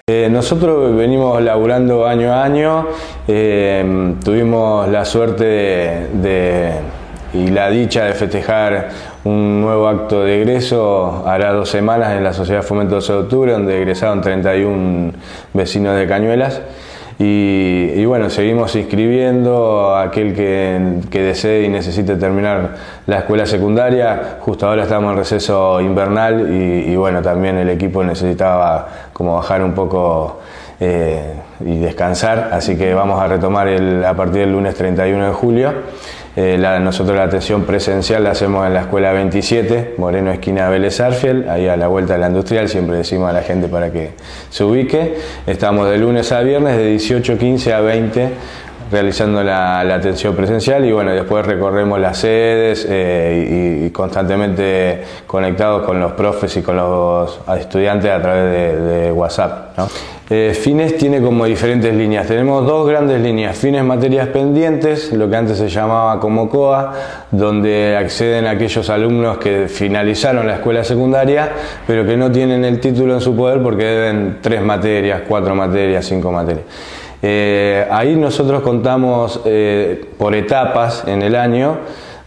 Nosotros venimos laburando año a año, tuvimos la suerte y la dicha de festejar un nuevo acto de egreso hará 2 semanas en la Sociedad Fomento 12 de Octubre, donde egresaron 31 vecinos de Cañuelas. Y bueno, seguimos inscribiendo a aquel que desee y necesite terminar la escuela secundaria. Justo ahora estamos en receso invernal y bueno, también el equipo necesitaba como bajar un poco y descansar, así que vamos a retomar a partir del lunes 31 de julio. Nosotros la atención presencial la hacemos en la escuela 27, Moreno esquina Vélez Arfiel, ahí a la vuelta de la Industrial. Siempre decimos a la gente para que se ubique. Estamos de lunes a viernes de 18:15 a 20 realizando la atención presencial, y bueno, después recorremos las sedes y constantemente conectados con los profes y con los estudiantes a través de WhatsApp, ¿no? Fines tiene como diferentes líneas. Tenemos 2 grandes líneas: Fines Materias Pendientes, lo que antes se llamaba como COA, donde acceden aquellos alumnos que finalizaron la escuela secundaria pero que no tienen el título en su poder porque deben 3 materias, 4 materias, 5 materias. Ahí nosotros contamos por etapas en el año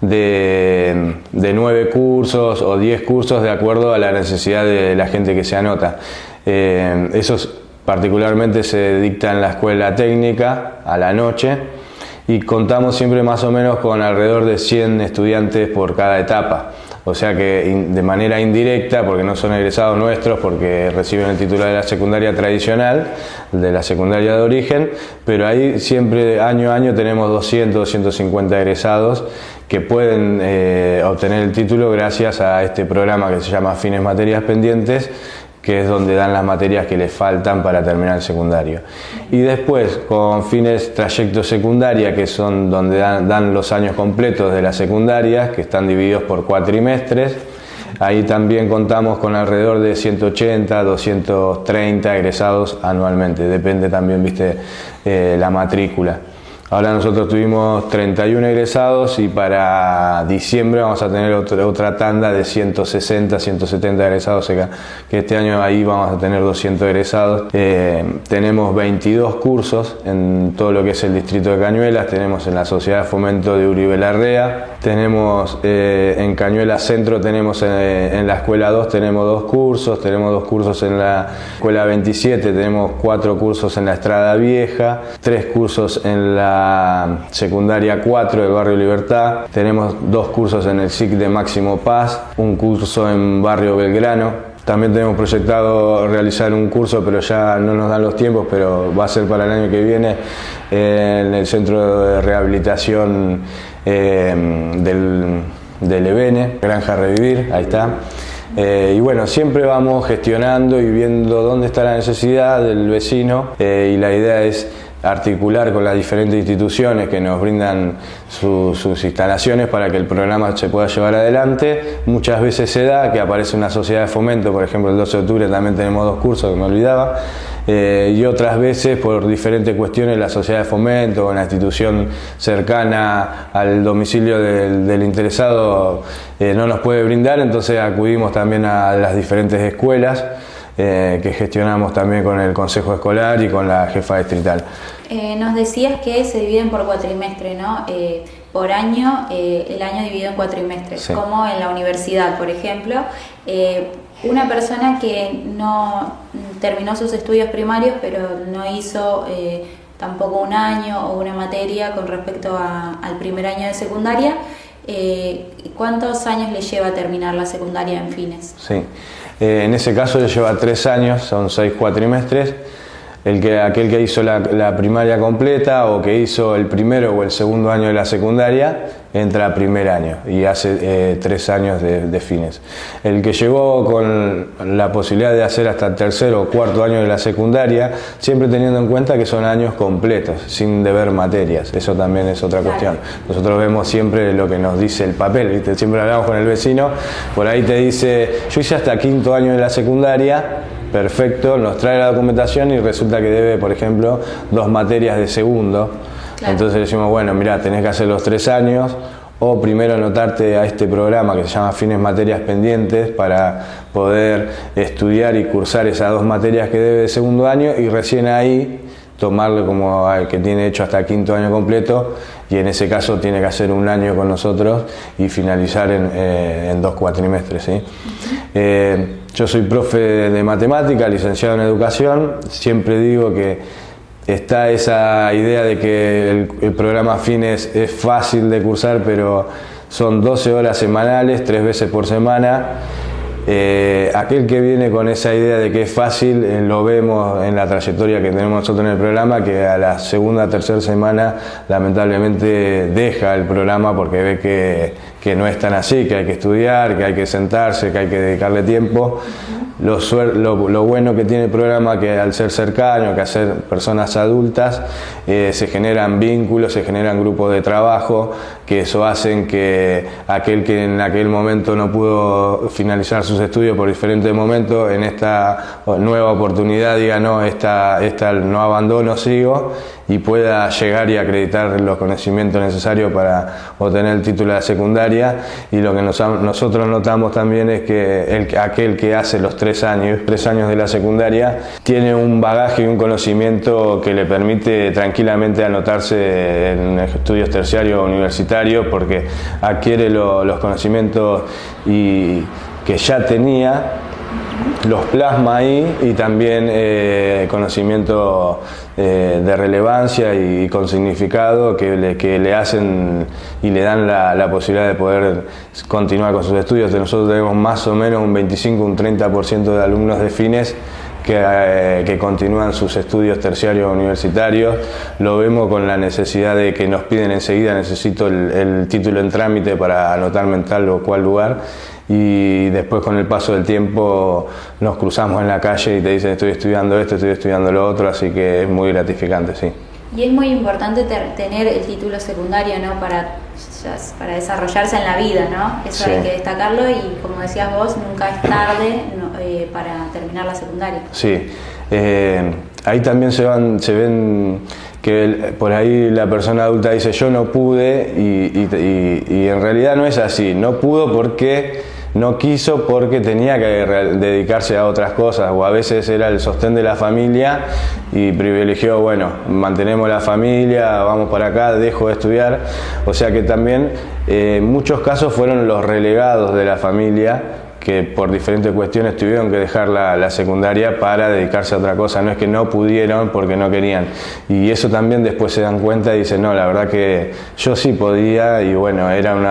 de 9 cursos o 10 cursos de acuerdo a la necesidad de la gente que se anota. Esos particularmente se dicta en la escuela técnica a la noche, y contamos siempre más o menos con alrededor de 100 estudiantes por cada etapa. O sea que de manera indirecta, porque no son egresados nuestros, porque reciben el título de la secundaria tradicional, de la secundaria de origen, pero ahí siempre año a año tenemos 200, 250 egresados que pueden obtener el título gracias a este programa que se llama Fines Materias Pendientes, que es donde dan las materias que les faltan para terminar el secundario. Y después con Fines Trayecto Secundaria, que son donde dan los años completos de las secundarias, que están divididos por cuatrimestres. Ahí también contamos con alrededor de 180, 230 egresados anualmente, depende también, la matrícula. Ahora nosotros tuvimos 31 egresados y para diciembre vamos a tener otra tanda de 160, 170 egresados, que este año ahí vamos a tener 200 egresados. Tenemos 22 cursos en todo lo que es el distrito de Cañuelas. Tenemos en la Sociedad de Fomento de Uribe Larrea, tenemos en Cañuelas Centro, tenemos en la Escuela 2 tenemos 2 cursos, tenemos 2 cursos en la Escuela 27, tenemos 4 cursos en la Estrada Vieja, 3 cursos en la Secundaria 4 del Barrio Libertad, tenemos 2 cursos en el SIC de Máximo Paz, un curso en Barrio Belgrano. También tenemos proyectado realizar un curso, pero ya no nos dan los tiempos, pero va a ser para el año que viene, en el Centro de Rehabilitación del EBN, Granja Revivir, ahí está. Y bueno, siempre vamos gestionando y viendo dónde está la necesidad del vecino, y la idea es articular con las diferentes instituciones que nos brindan sus instalaciones para que el programa se pueda llevar adelante. Muchas veces se da que aparece una sociedad de fomento, por ejemplo el 12 de octubre también tenemos 2 cursos, que me olvidaba, y otras veces por diferentes cuestiones la sociedad de fomento o una institución cercana al domicilio del interesado no nos puede brindar, entonces acudimos también a las diferentes escuelas que gestionamos también con el Consejo Escolar y con la jefa distrital. Nos decías que se dividen por cuatrimestre, ¿no? Por año, el año dividido en cuatrimestres, sí. Como en la universidad, por ejemplo. Una persona que no terminó sus estudios primarios, pero no hizo tampoco un año o una materia con respecto al primer año de secundaria, ¿cuántos años le lleva a terminar la secundaria en Fines? Sí. En ese caso le lleva 3 años, son 6 cuatrimestres. Aquel que hizo la primaria completa o que hizo el primero o el segundo año de la secundaria entra a primer año y hace 3 años de Fines. El que llegó con la posibilidad de hacer hasta el tercero o cuarto año de la secundaria, siempre teniendo en cuenta que son años completos, sin deber materias. Eso también es otra cuestión. Nosotros vemos siempre lo que nos dice el papel, ¿viste? Siempre hablamos con el vecino, por ahí te dice, yo hice hasta quinto año de la secundaria. Perfecto, nos trae la documentación y resulta que debe, por ejemplo, 2 materias de segundo. Claro. Entonces le decimos, bueno, mirá, tenés que hacer los 3 años o primero anotarte a este programa que se llama Fines Materias Pendientes para poder estudiar y cursar esas 2 materias que debe de segundo año y recién ahí tomarlo como al que tiene hecho hasta quinto año completo, y en ese caso tiene que hacer 1 año con nosotros y finalizar en 2 cuatrimestres, ¿sí? Yo soy profe de matemática, licenciado en educación. Siempre digo que está esa idea de que el programa Fines es fácil de cursar, pero son 12 horas semanales, 3 veces por semana. Aquel que viene con esa idea de que es fácil, lo vemos en la trayectoria que tenemos nosotros en el programa, que a la segunda, tercera semana lamentablemente deja el programa porque ve que no es tan así, que hay que estudiar, que hay que sentarse, que hay que dedicarle tiempo. Lo bueno que tiene el programa, que al ser cercano, que al ser personas adultas, se generan vínculos, se generan grupos de trabajo, que eso hacen que aquel que en aquel momento no pudo finalizar sus estudios por diferentes momentos, en esta nueva oportunidad diga no, esta no abandono, sigo, y pueda llegar y acreditar los conocimientos necesarios para obtener el título de la secundaria. Y lo que nosotros notamos también es que aquel que hace los 3 años de la secundaria tiene un bagaje y un conocimiento que le permite tranquilamente anotarse en estudios terciarios o universitarios, porque adquiere los conocimientos que ya tenía, los plasma ahí, y también conocimiento de relevancia y con significado que le hacen y le dan la posibilidad de poder continuar con sus estudios. Nosotros tenemos más o menos un 25, un 30% de alumnos de Fines que continúan sus estudios terciarios universitarios. Lo vemos con la necesidad de que nos piden enseguida, necesito el título en trámite para anotarme en tal o cual lugar, y después con el paso del tiempo nos cruzamos en la calle y te dicen estoy estudiando esto, estoy estudiando lo otro, así que es muy gratificante, sí. Y es muy importante tener el título secundario, ¿no? Para desarrollarse en la vida, ¿no? Eso sí, hay que destacarlo, y como decías vos, nunca es tarde para terminar la secundaria. Sí, ahí también se ven que por ahí la persona adulta dice yo no pude, y en realidad no es así. No pudo porque no quiso, porque tenía que dedicarse a otras cosas, o a veces era el sostén de la familia y privilegió, bueno, mantenemos la familia, vamos para acá, dejo de estudiar. O sea que también en muchos casos fueron los relegados de la familia que por diferentes cuestiones tuvieron que dejar la secundaria para dedicarse a otra cosa. No es que no pudieron porque no querían, y eso también después se dan cuenta y dicen no, la verdad que yo sí podía, y bueno,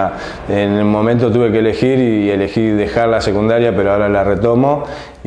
en el momento tuve que elegir y elegí dejar la secundaria, pero ahora la retomo,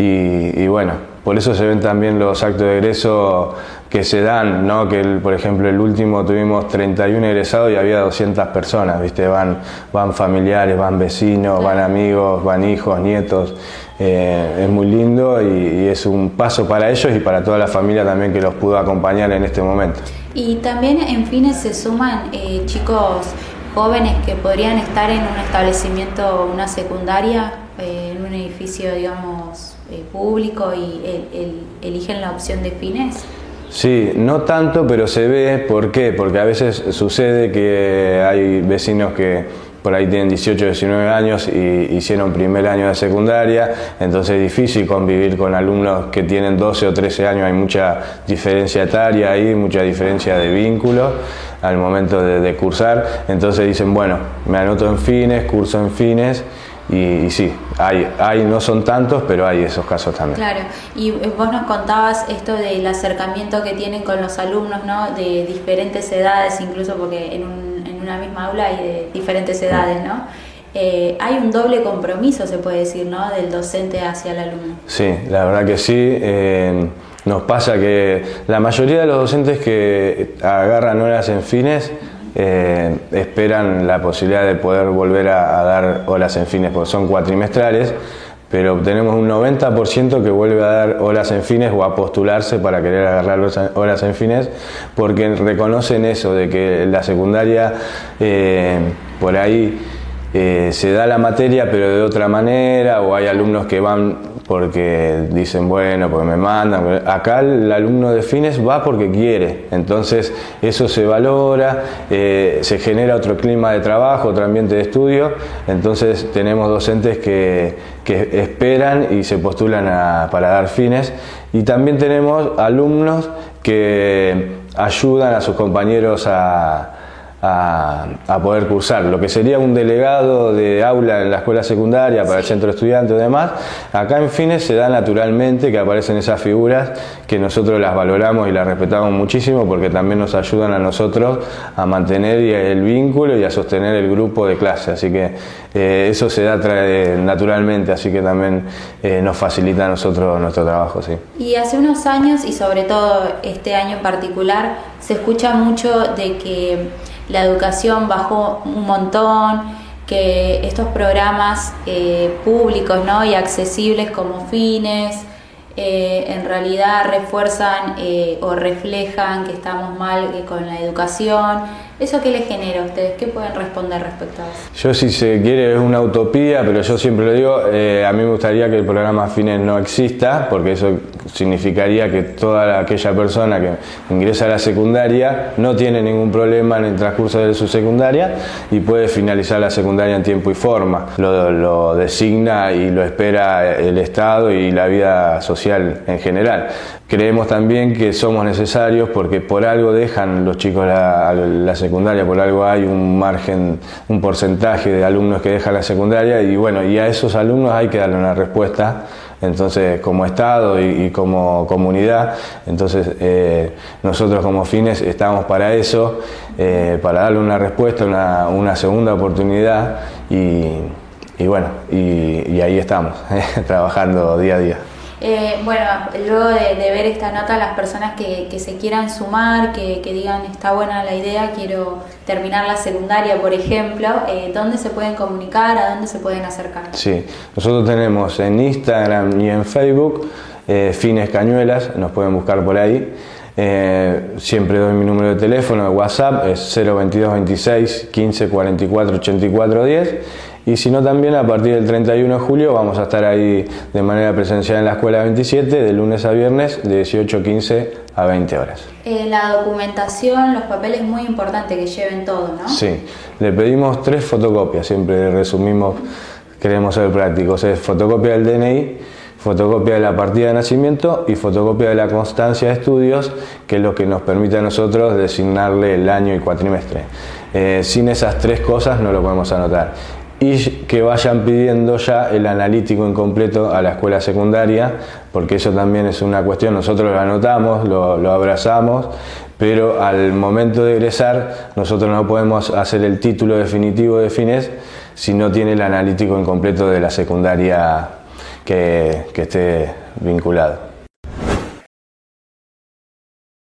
y bueno, por eso se ven también los actos de egreso que se dan, ¿no? Que por ejemplo el último tuvimos 31 egresados y había 200 personas, ¿viste? Van familiares, van vecinos, van amigos, van hijos, nietos. Es muy lindo y es un paso para ellos y para toda la familia también que los pudo acompañar en este momento. Y también en Fines se suman chicos jóvenes que podrían estar en un establecimiento, una secundaria, en un edificio, digamos, público, y eligen la opción de Fines. Sí, no tanto, pero se ve. ¿Por qué? Porque a veces sucede que hay vecinos que por ahí tienen 18, 19 años y hicieron primer año de secundaria, entonces es difícil convivir con alumnos que tienen 12 o 13 años, hay mucha diferencia etaria ahí, mucha diferencia de vínculos al momento de cursar, entonces dicen, bueno, me anoto en Fines, curso en Fines. Y sí, hay, no son tantos, pero hay esos casos también. Claro, y vos nos contabas esto del acercamiento que tienen con los alumnos, ¿no? De diferentes edades, incluso porque en una misma aula hay de diferentes edades, ¿no? Hay un doble compromiso, se puede decir, ¿no? Del docente hacia el alumno. Sí, la verdad que sí. Nos pasa que la mayoría de los docentes que agarran horas en Fines esperan la posibilidad de poder volver a dar horas en Fines, porque son cuatrimestrales, pero tenemos un 90% que vuelve a dar horas en Fines o a postularse para querer agarrar horas en Fines, porque reconocen eso, de que la secundaria por ahí se da la materia pero de otra manera, o hay alumnos que van porque dicen, bueno, porque me mandan. Acá el alumno de fines va porque quiere, entonces eso se valora, se genera otro clima de trabajo, otro ambiente de estudio, entonces tenemos docentes que esperan y se postulan para dar fines, y también tenemos alumnos que ayudan a sus compañeros a poder cursar. Lo que sería un delegado de aula en la escuela secundaria para el centro de estudiantes y demás, acá en Fines se da naturalmente que aparecen esas figuras que nosotros las valoramos y las respetamos muchísimo, porque también nos ayudan a nosotros a mantener el vínculo y a sostener el grupo de clase, así que eso se da naturalmente, así que también nos facilita a nosotros nuestro trabajo. Sí. Y hace unos años, y sobre todo este año en particular, se escucha mucho de que la educación bajó un montón, que estos programas públicos, ¿no?, y accesibles como Fines, en realidad refuerzan o reflejan que estamos mal con la educación. ¿Eso qué les genera a ustedes? ¿Qué pueden responder respecto a eso? Yo, si se quiere, es una utopía, pero yo siempre lo digo, a mí me gustaría que el programa Fines no exista, porque eso significaría que toda aquella persona que ingresa a la secundaria no tiene ningún problema en el transcurso de su secundaria y puede finalizar la secundaria en tiempo y forma. Lo designa y lo espera el Estado y la vida social en general. Creemos también que somos necesarios porque por algo dejan los chicos la secundaria, por algo hay un margen, un porcentaje de alumnos que dejan la secundaria, y bueno, y a esos alumnos hay que darle una respuesta. Entonces, como Estado y como comunidad, entonces nosotros como Fines estamos para eso, para darle una respuesta, una segunda oportunidad, y bueno, y ahí estamos, trabajando día a día. Bueno, luego de ver esta nota, las personas que se quieran sumar, que digan está buena la idea, quiero terminar la secundaria, por ejemplo, ¿dónde se pueden comunicar? ¿A dónde se pueden acercar? Sí, nosotros tenemos en Instagram y en Facebook Fines Cañuelas, nos pueden buscar por ahí. Siempre doy mi número de teléfono de WhatsApp, es 022 26 15 44 84 10. Y si no, también a partir del 31 de julio vamos a estar ahí de manera presencial en la Escuela 27, de lunes a viernes, de 18:15 a 20 horas. La documentación, los papeles, es muy importante que lleven todo, ¿no? Sí, le pedimos 3 fotocopias, siempre resumimos, queremos ser prácticos, es fotocopia del DNI, fotocopia de la partida de nacimiento y fotocopia de la constancia de estudios, que es lo que nos permite a nosotros designarle el año y cuatrimestre. Sin esas 3 cosas no lo podemos anotar. Y que vayan pidiendo ya el analítico incompleto a la escuela secundaria, porque eso también es una cuestión, nosotros lo anotamos, lo abrazamos, pero al momento de egresar nosotros no podemos hacer el título definitivo de Fines si no tiene el analítico incompleto de la secundaria que esté vinculado.